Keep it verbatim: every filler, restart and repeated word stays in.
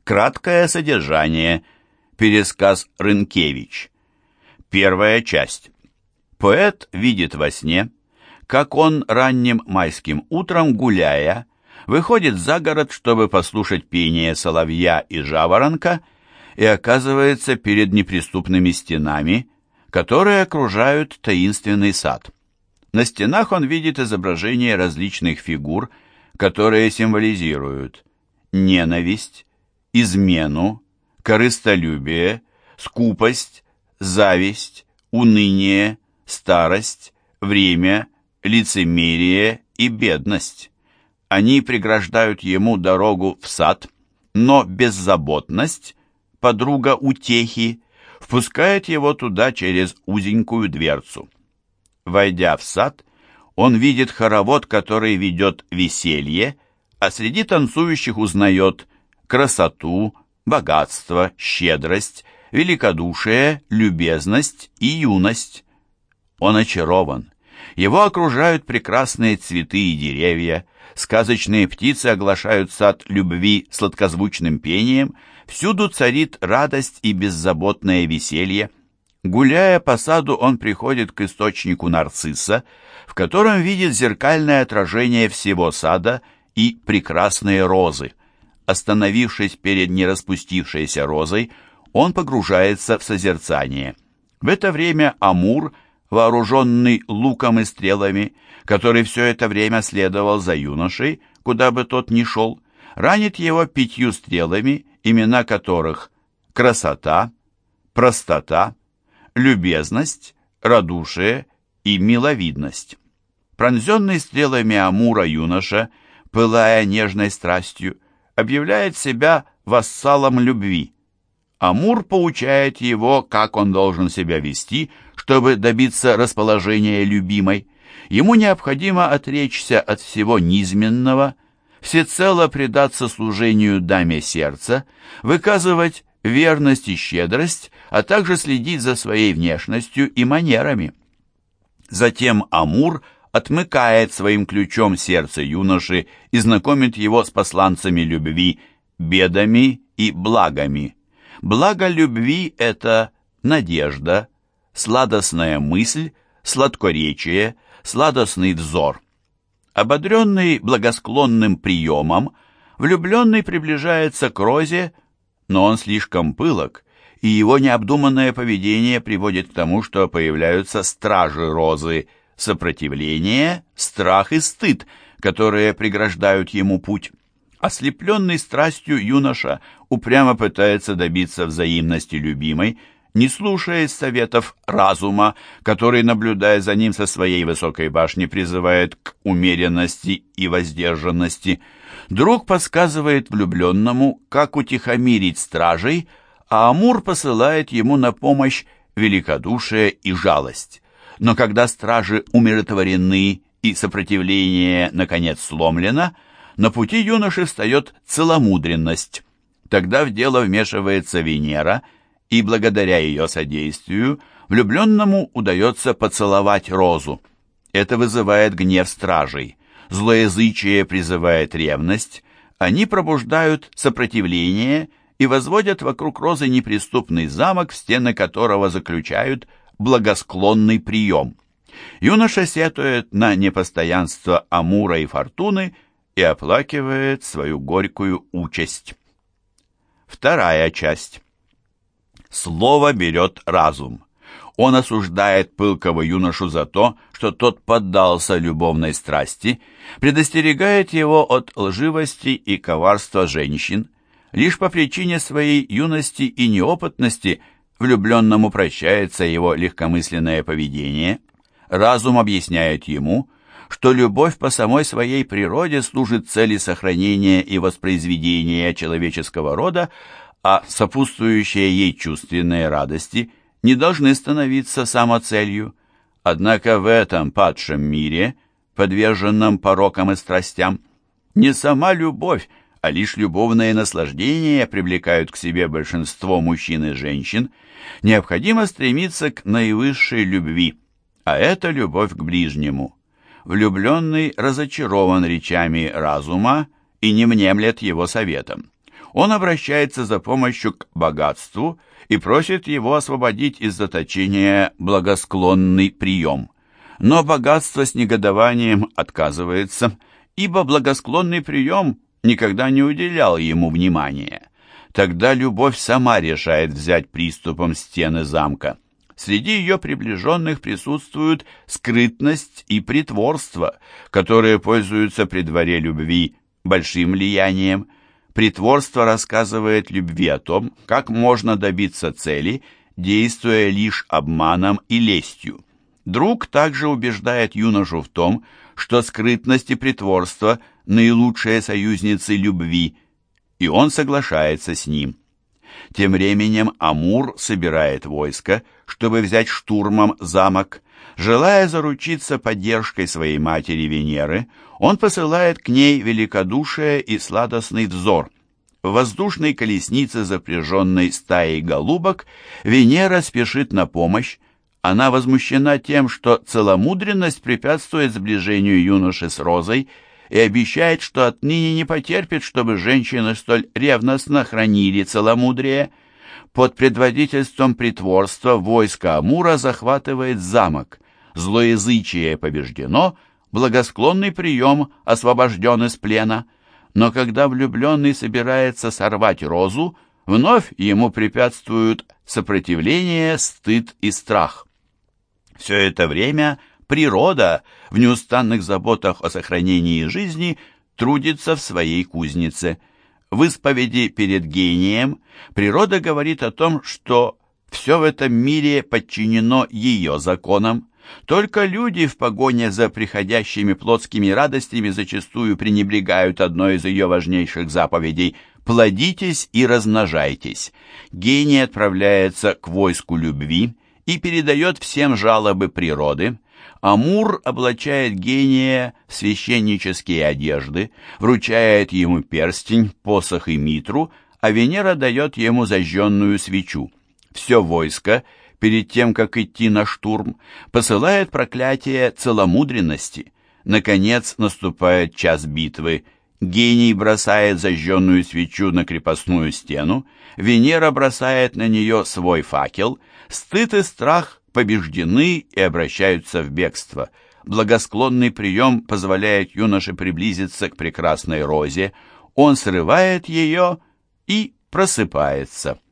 Краткое содержание. Пересказ Рынкевич. Первая часть. Поэт видит во сне, как он ранним майским утром, гуляя, выходит за город, чтобы послушать пение соловья и жаворонка, и оказывается перед неприступными стенами, которые окружают таинственный сад. На стенах он видит изображения различных фигур, которые символизируют ненависть, измену, корыстолюбие, скупость, зависть, уныние, старость, время, лицемерие и бедность. Они преграждают ему дорогу в сад, но беззаботность, подруга утехи, впускает его туда через узенькую дверцу. Войдя в сад, он видит хоровод, который ведет веселье, а среди танцующих узнает красоту, богатство, щедрость, великодушие, любезность и юность. Он очарован. Его окружают прекрасные цветы и деревья, сказочные птицы оглашают сад любви сладкозвучным пением, всюду царит радость и беззаботное веселье. Гуляя по саду, он приходит к источнику нарцисса, в котором видит зеркальное отражение всего сада и прекрасные розы. Остановившись перед нераспустившейся розой, он погружается в созерцание. В это время Амур, вооруженный луком и стрелами, который все это время следовал за юношей, куда бы тот ни шел, ранит его пятью стрелами, имена которых красота, простота, любезность, радушие и миловидность. Пронзенный стрелами Амура юноша, пылая нежной страстью, объявляет себя вассалом любви. Амур поучает его, как он должен себя вести, чтобы добиться расположения любимой. Ему необходимо отречься от всего низменного, всецело предаться служению даме сердца, выказывать верность и щедрость, а также следить за своей внешностью и манерами. Затем Амур отмыкает своим ключом сердце юноши и знакомит его с посланцами любви, бедами и благами. Благо любви — это надежда, сладостная мысль, сладкоречие, сладостный взор. Ободренный благосклонным приемом, влюбленный приближается к розе, но он слишком пылок, и его необдуманное поведение приводит к тому, что появляются стражи розы, сопротивление, страх и стыд, которые преграждают ему путь. Ослепленный страстью юноша упрямо пытается добиться взаимности любимой, не слушаясь советов разума, который, наблюдая за ним со своей высокой башни, призывает к умеренности и воздержанности. Друг подсказывает влюбленному, как утихомирить стражей, а Амур посылает ему на помощь великодушие и жалость. Но когда стражи умиротворены и сопротивление, наконец, сломлено, на пути юноши встает целомудренность. Тогда в дело вмешивается Венера, и благодаря ее содействию влюбленному удается поцеловать розу. Это вызывает гнев стражей. Злоязычие призывает ревность, они пробуждают сопротивление и возводят вокруг розы неприступный замок, в стены которого заключают благосклонный прием. Юноша сетует на непостоянство Амура и Фортуны и оплакивает свою горькую участь. Вторая часть. Слово берет разум. Он осуждает пылкого юношу за то, что тот поддался любовной страсти, предостерегает его от лживости и коварства женщин. Лишь по причине своей юности и неопытности влюбленному прощается его легкомысленное поведение. Разум объясняет ему, что любовь по самой своей природе служит цели сохранения и воспроизведения человеческого рода, а сопутствующие ей чувственные радости не должны становиться самоцелью. Однако в этом падшем мире, подверженном порокам и страстям, не сама любовь, а лишь любовные наслаждения привлекают к себе большинство мужчин и женщин. Необходимо стремиться к наивысшей любви, а это любовь к ближнему. Влюбленный разочарован речами разума и не внемлет его советам. Он обращается за помощью к богатству и просит его освободить из заточения благосклонный прием. Но богатство с негодованием отказывается, ибо благосклонный прием никогда не уделял ему внимания. Тогда любовь сама решает взять приступом стены замка. Среди ее приближенных присутствуют скрытность и притворство, которые пользуются при дворе любви большим влиянием. Притворство рассказывает любви о том, как можно добиться цели, действуя лишь обманом и лестью. Друг также убеждает юношу в том, что скрытность и притворство – наилучшие союзницы любви, и он соглашается с ним. Тем временем Амур собирает войско, чтобы взять штурмом замок. Желая заручиться поддержкой своей матери Венеры, он посылает к ней великодушие и сладостный взор. В воздушной колеснице, запряженной стаей голубок, Венера спешит на помощь. Она возмущена тем, что целомудренность препятствует сближению юноши с Розой, и обещает, что отныне не потерпит, чтобы женщины столь ревностно хранили целомудрие. Под предводительством притворства войско Амура захватывает замок. Злоязычие побеждено, благосклонный прием освобожден из плена. Но когда влюбленный собирается сорвать розу, вновь ему препятствуют сопротивление, стыд и страх. Все это время природа в неустанных заботах о сохранении жизни трудится в своей кузнице. В исповеди перед гением природа говорит о том, что все в этом мире подчинено ее законам. Только люди в погоне за приходящими плотскими радостями зачастую пренебрегают одной из ее важнейших заповедей – «Плодитесь и размножайтесь». Гений отправляется к войску любви и передает всем жалобы природы. Амур облачает гения в священнические одежды, вручает ему перстень, посох и митру, а Венера дает ему зажженную свечу. Все войско, перед тем, как идти на штурм, посылает проклятие целомудренности. Наконец наступает час битвы. Гений бросает зажженную свечу на крепостную стену, Венера бросает на нее свой факел, стыд и страх побеждены и обращаются в бегство. Благосклонный прием позволяет юноше приблизиться к прекрасной розе, он срывает ее и просыпается.